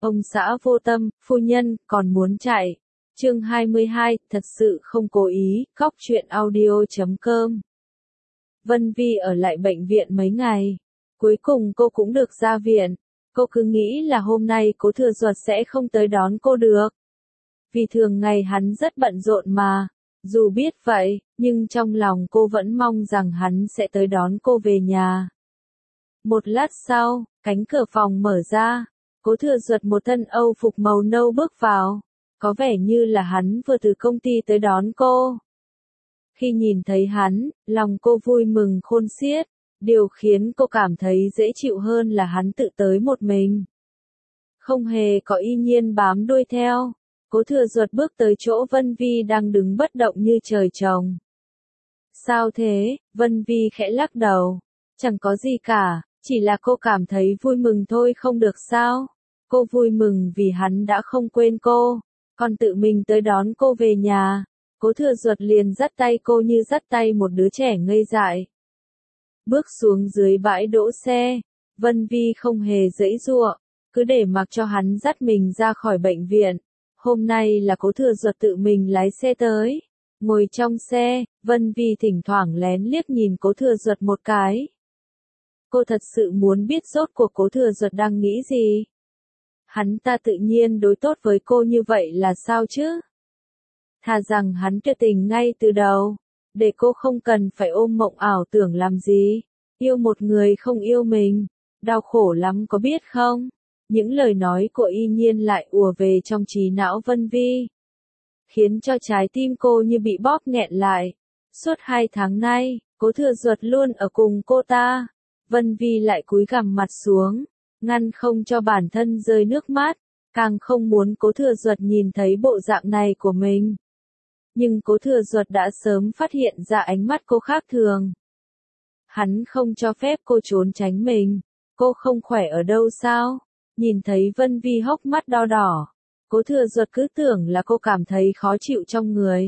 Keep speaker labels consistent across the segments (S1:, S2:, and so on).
S1: Ông xã vô tâm, phu nhân, còn muốn chạy. Chương 22, thật sự không cố ý, Cóc truyện audio.com. Vân Vi ở lại bệnh viện mấy ngày. Cuối cùng cô cũng được ra viện. Cô cứ nghĩ là hôm nay Cố Thừa Duật sẽ không tới đón cô được. Vì thường ngày hắn rất bận rộn mà. Dù biết vậy, nhưng trong lòng cô vẫn mong rằng hắn sẽ tới đón cô về nhà. Một lát sau, cánh cửa phòng mở ra. Cố Thừa Duật một thân Âu phục màu nâu bước vào. Có vẻ như là hắn vừa từ công ty tới đón cô. Khi nhìn thấy hắn, lòng cô vui mừng khôn xiết. Điều khiến cô cảm thấy dễ chịu hơn là hắn tự tới một mình. Không hề có Y Nhiên bám đuôi theo. Cố Thừa Duật bước tới chỗ Vân Vi đang đứng bất động như trời trồng. Sao thế? Vân Vi khẽ lắc đầu. Chẳng có gì cả, chỉ là cô cảm thấy vui mừng thôi không được sao? Cô vui mừng vì hắn đã không quên cô, còn tự mình tới đón cô về nhà. Cố Thừa Duật liền dắt tay cô như dắt tay một đứa trẻ ngây dại. Bước xuống dưới bãi đỗ xe, Vân Vi không hề giãy giụa, cứ để mặc cho hắn dắt mình ra khỏi bệnh viện. Hôm nay là Cố Thừa Duật tự mình lái xe tới. Ngồi trong xe, Vân Vi thỉnh thoảng lén liếc nhìn Cố Thừa Duật một cái. Cô thật sự muốn biết rốt cuộc Cố Thừa Duật đang nghĩ gì. Hắn ta tự nhiên đối tốt với cô như vậy là sao chứ? Thà rằng hắn tuyệt tình ngay từ đầu, để cô không cần phải ôm mộng ảo tưởng làm gì. Yêu một người không yêu mình, đau khổ lắm có biết không? Những lời nói của Y Nhiên lại ùa về trong trí não Vân Vi, khiến cho trái tim cô như bị bóp nghẹn lại. Suốt 2 tháng nay, Cố Thừa Duật luôn ở cùng cô ta. Vân Vi lại cúi gằm mặt xuống, ngăn không cho bản thân rơi nước mắt, càng không muốn Cố Thừa Duật nhìn thấy bộ dạng này của mình. Nhưng Cố Thừa Duật đã sớm phát hiện ra ánh mắt cô khác thường. Hắn không cho phép cô trốn tránh mình. Cô không khỏe ở đâu sao? Nhìn thấy Vân Vi hốc mắt đau đỏ, Cố Thừa Duật cứ tưởng là cô cảm thấy khó chịu trong người.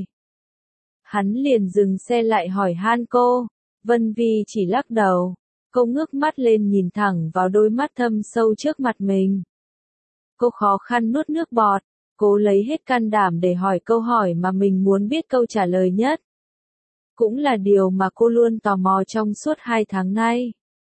S1: Hắn liền dừng xe lại hỏi han cô. Vân Vi chỉ lắc đầu. Cô ngước mắt lên nhìn thẳng vào đôi mắt thâm sâu trước mặt mình. Cô khó khăn nuốt nước bọt, cố lấy hết can đảm để hỏi câu hỏi mà mình muốn biết câu trả lời nhất. Cũng là điều mà cô luôn tò mò trong suốt 2 tháng nay.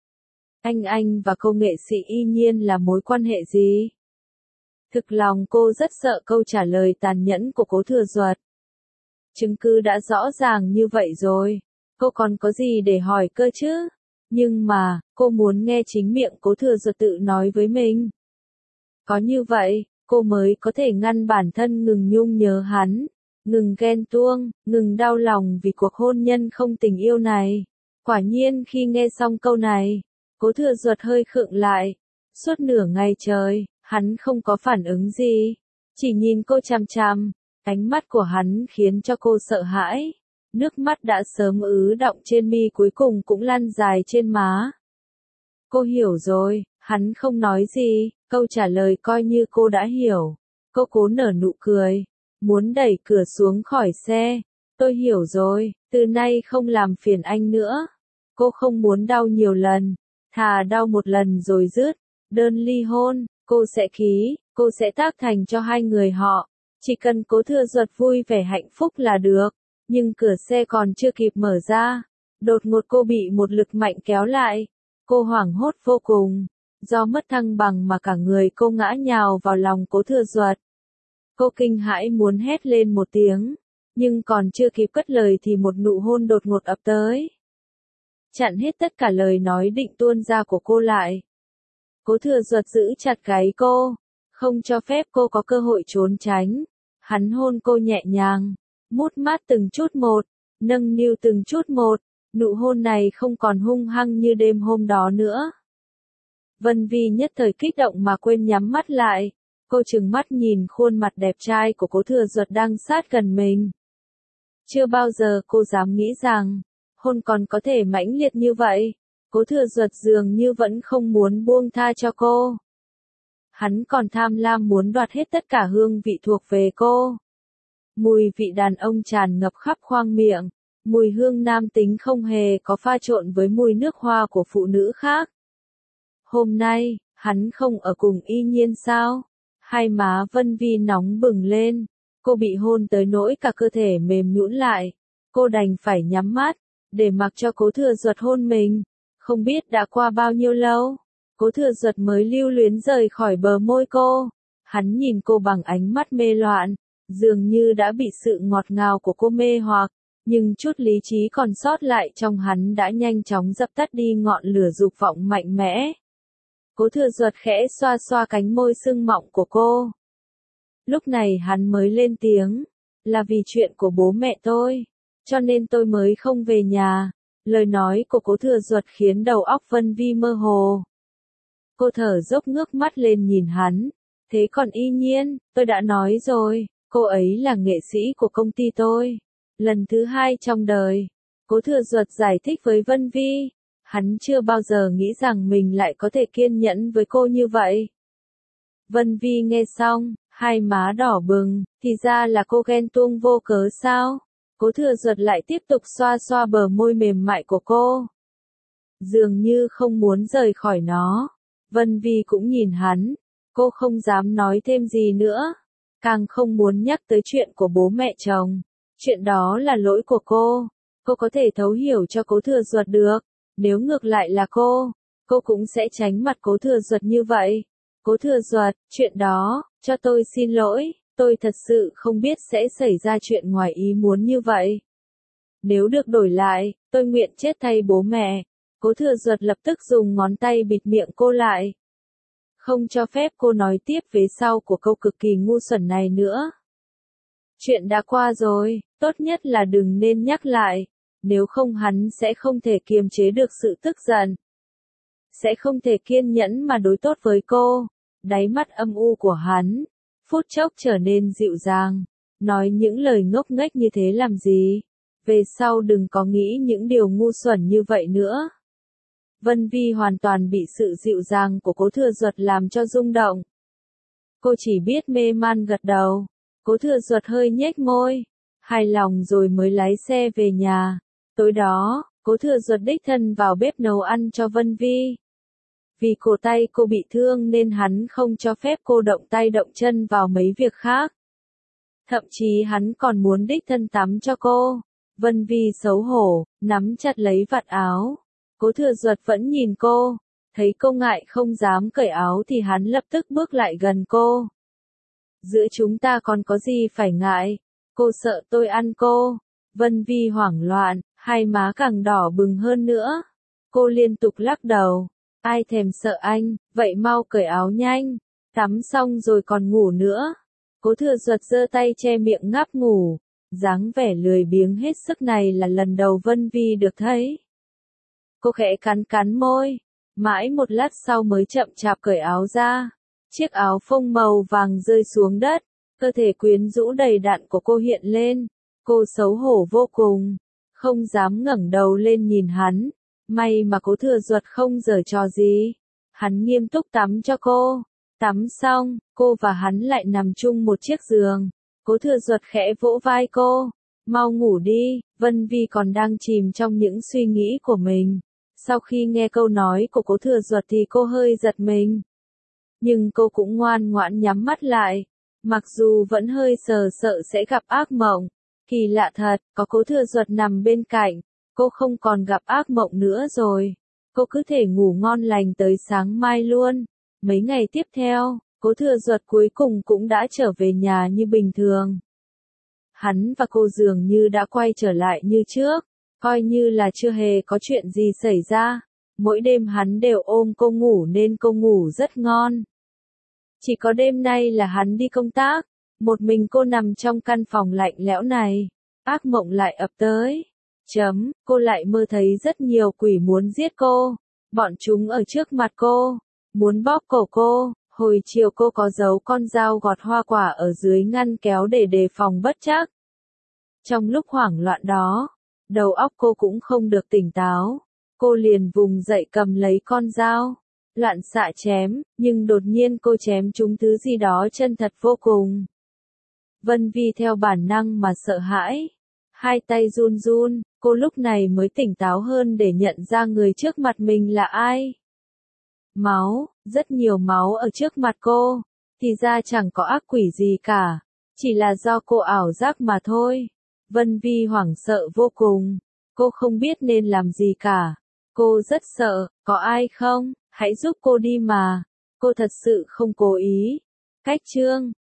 S1: Anh và cô nghệ sĩ Y Nhiên là mối quan hệ gì? Thực lòng cô rất sợ câu trả lời tàn nhẫn của Cố Thừa Duật. Chứng cứ đã rõ ràng như vậy rồi, cô còn có gì để hỏi cơ chứ? Nhưng mà, cô muốn nghe chính miệng Cố Thừa Duật tự nói với mình. Có như vậy, cô mới có thể ngăn bản thân ngừng nhung nhớ hắn, ngừng ghen tuông, ngừng đau lòng vì cuộc hôn nhân không tình yêu này. Quả nhiên khi nghe xong câu này, Cố Thừa Duật hơi khựng lại. Suốt nửa ngày trời, hắn không có phản ứng gì, chỉ nhìn cô chằm chằm. Ánh mắt của hắn khiến cho cô sợ hãi. Nước mắt đã sớm ứ đọng trên mi cuối cùng cũng lăn dài trên má. Cô hiểu rồi, hắn không nói gì, câu trả lời coi như cô đã hiểu. Cô cố nở nụ cười, muốn đẩy cửa xuống khỏi xe. Tôi hiểu rồi, từ nay không làm phiền anh nữa. Cô không muốn đau nhiều lần, thà đau một lần rồi dứt. Đơn ly hôn, cô sẽ ký, cô sẽ tác thành cho hai người họ. Chỉ cần Cố Thừa Duật vui vẻ hạnh phúc là được. Nhưng cửa xe còn chưa kịp mở ra, đột ngột cô bị một lực mạnh kéo lại. Cô hoảng hốt vô cùng, do mất thăng bằng mà cả người cô ngã nhào vào lòng Cố Thừa Duật. Cô kinh hãi muốn hét lên một tiếng, nhưng còn chưa kịp cất lời thì một nụ hôn đột ngột ập tới, chặn hết tất cả lời nói định tuôn ra của cô lại. Cố Thừa Duật giữ chặt gáy cô, không cho phép cô có cơ hội trốn tránh. Hắn hôn cô nhẹ nhàng, mút mát từng chút một, nâng niu từng chút một. Nụ hôn này không còn hung hăng như đêm hôm đó nữa. Vân Vi nhất thời kích động mà quên nhắm mắt lại. Cô trừng mắt nhìn khuôn mặt đẹp trai của Cố Thừa Duật đang sát gần mình. Chưa bao giờ cô dám nghĩ rằng, hôn còn có thể mãnh liệt như vậy. Cố Thừa Duật dường như vẫn không muốn buông tha cho cô. Hắn còn tham lam muốn đoạt hết tất cả hương vị thuộc về cô. Mùi vị đàn ông tràn ngập khắp khoang miệng, mùi hương nam tính không hề có pha trộn với mùi nước hoa của phụ nữ khác. Hôm nay, hắn không ở cùng Y Nhiên sao? Hai má Vân Vi nóng bừng lên, cô bị hôn tới nỗi cả cơ thể mềm nhũn lại. Cô đành phải nhắm mắt, để mặc cho Cố Thừa Duật hôn mình. Không biết đã qua bao nhiêu lâu, Cố Thừa Duật mới lưu luyến rời khỏi bờ môi cô. Hắn nhìn cô bằng ánh mắt mê loạn, dường như đã bị sự ngọt ngào của cô mê hoặc, nhưng chút lý trí còn sót lại trong hắn đã nhanh chóng dập tắt đi ngọn lửa dục vọng mạnh mẽ. Cố Thừa Duật khẽ xoa xoa cánh môi sưng mọng của cô. Lúc này hắn mới lên tiếng, là vì chuyện của bố mẹ tôi, cho nên tôi mới không về nhà. Lời nói của Cố Thừa Duật khiến đầu óc Vân Vi mơ hồ. Cô thở dốc ngước mắt lên nhìn hắn, thế còn y nhiên, tôi đã nói rồi, cô ấy là nghệ sĩ của công ty tôi. Lần thứ hai trong đời, Cố Thừa Duật giải thích với Vân Vi, hắn chưa bao giờ nghĩ rằng mình lại có thể kiên nhẫn với cô như vậy. Vân Vi nghe xong, hai má đỏ bừng, thì ra là cô ghen tuông vô cớ sao? Cố Thừa Duật lại tiếp tục xoa xoa bờ môi mềm mại của cô. Dường như không muốn rời khỏi nó. Vân Vi cũng nhìn hắn, cô không dám nói thêm gì nữa, càng không muốn nhắc tới chuyện của bố mẹ chồng. Chuyện đó là lỗi của cô có thể thấu hiểu cho Cố Thừa Duật được, nếu ngược lại là cô cũng sẽ tránh mặt Cố Thừa Duật như vậy. Cố Thừa Duật, chuyện đó, cho tôi xin lỗi, tôi thật sự không biết sẽ xảy ra chuyện ngoài ý muốn như vậy. Nếu được đổi lại, tôi nguyện chết thay bố mẹ. Cố Thừa Duật lập tức dùng ngón tay bịt miệng cô lại, không cho phép cô nói tiếp vế sau của câu cực kỳ ngu xuẩn này nữa. Chuyện đã qua rồi, tốt nhất là đừng nên nhắc lại, nếu không hắn sẽ không thể kiềm chế được sự tức giận. Sẽ không thể kiên nhẫn mà đối tốt với cô. Đáy mắt âm u của hắn, phút chốc trở nên dịu dàng. Nói những lời ngốc nghếch như thế làm gì? Về sau đừng có nghĩ những điều ngu xuẩn như vậy nữa. Vân Vi hoàn toàn bị sự dịu dàng của Cố Thừa Duật làm cho rung động. Cô chỉ biết mê man gật đầu. Cố Thừa Duật hơi nhếch môi, hài lòng rồi mới lái xe về nhà. Tối đó, Cố Thừa Duật đích thân vào bếp nấu ăn cho Vân Vi. Vì cổ tay cô bị thương nên hắn không cho phép cô động tay động chân vào mấy việc khác. Thậm chí hắn còn muốn đích thân tắm cho cô. Vân Vi xấu hổ, nắm chặt lấy vạt áo. Cố Thừa Duật vẫn nhìn cô, thấy cô ngại không dám cởi áo thì hắn lập tức bước lại gần cô. Giữa chúng ta còn có gì phải ngại, cô sợ tôi ăn cô. Vân Vi hoảng loạn, hai má càng đỏ bừng hơn nữa. Cô liên tục lắc đầu, ai thèm sợ anh, vậy mau cởi áo nhanh, tắm xong rồi còn ngủ nữa. Cố Thừa Duật giơ tay che miệng ngáp ngủ, dáng vẻ lười biếng hết sức này là lần đầu Vân Vi được thấy. Cô khẽ cắn cắn môi, mãi một lát sau mới chậm chạp cởi áo ra. Chiếc áo phông màu vàng rơi xuống đất, cơ thể quyến rũ đầy đặn của cô hiện lên. Cô xấu hổ vô cùng, không dám ngẩng đầu lên nhìn hắn. May mà Cố Thừa Duật không giở trò gì. Hắn nghiêm túc tắm cho cô. Tắm xong, cô và hắn lại nằm chung một chiếc giường. Cố Thừa Duật khẽ vỗ vai cô. Mau ngủ đi, Vân Vi còn đang chìm trong những suy nghĩ của mình. Sau khi nghe câu nói của Cố Thừa Duật thì cô hơi giật mình. Nhưng cô cũng ngoan ngoãn nhắm mắt lại. Mặc dù vẫn hơi sợ sẽ gặp ác mộng. Kỳ lạ thật, có Cố Thừa Duật nằm bên cạnh. Cô không còn gặp ác mộng nữa rồi. Cô cứ thể ngủ ngon lành tới sáng mai luôn. Mấy ngày tiếp theo, Cố Thừa Duật cuối cùng cũng đã trở về nhà như bình thường. Hắn và cô dường như đã quay trở lại như trước, coi như là chưa hề có chuyện gì xảy ra. Mỗi đêm hắn đều ôm cô ngủ nên cô ngủ rất ngon. Chỉ có đêm nay là hắn đi công tác, một mình cô nằm trong căn phòng lạnh lẽo này. Ác mộng lại ập tới. Cô lại mơ thấy rất nhiều quỷ muốn giết cô. Bọn chúng ở trước mặt cô, muốn bóp cổ cô. Hồi chiều cô có giấu con dao gọt hoa quả ở dưới ngăn kéo để đề phòng bất trắc. Trong lúc hoảng loạn đó, đầu óc cô cũng không được tỉnh táo. Cô liền vùng dậy cầm lấy con dao, loạn xạ chém, nhưng đột nhiên cô chém trúng thứ gì đó chân thật vô cùng. Vân Vi theo bản năng mà sợ hãi. Hai tay run run, cô lúc này mới tỉnh táo hơn để nhận ra người trước mặt mình là ai. Máu, rất nhiều máu ở trước mặt cô. Thì ra chẳng có ác quỷ gì cả, chỉ là do cô ảo giác mà thôi. Vân Vi hoảng sợ vô cùng, cô không biết nên làm gì cả. Cô rất sợ, có ai không? Hãy giúp cô đi mà. Cô thật sự không cố ý. Cách chương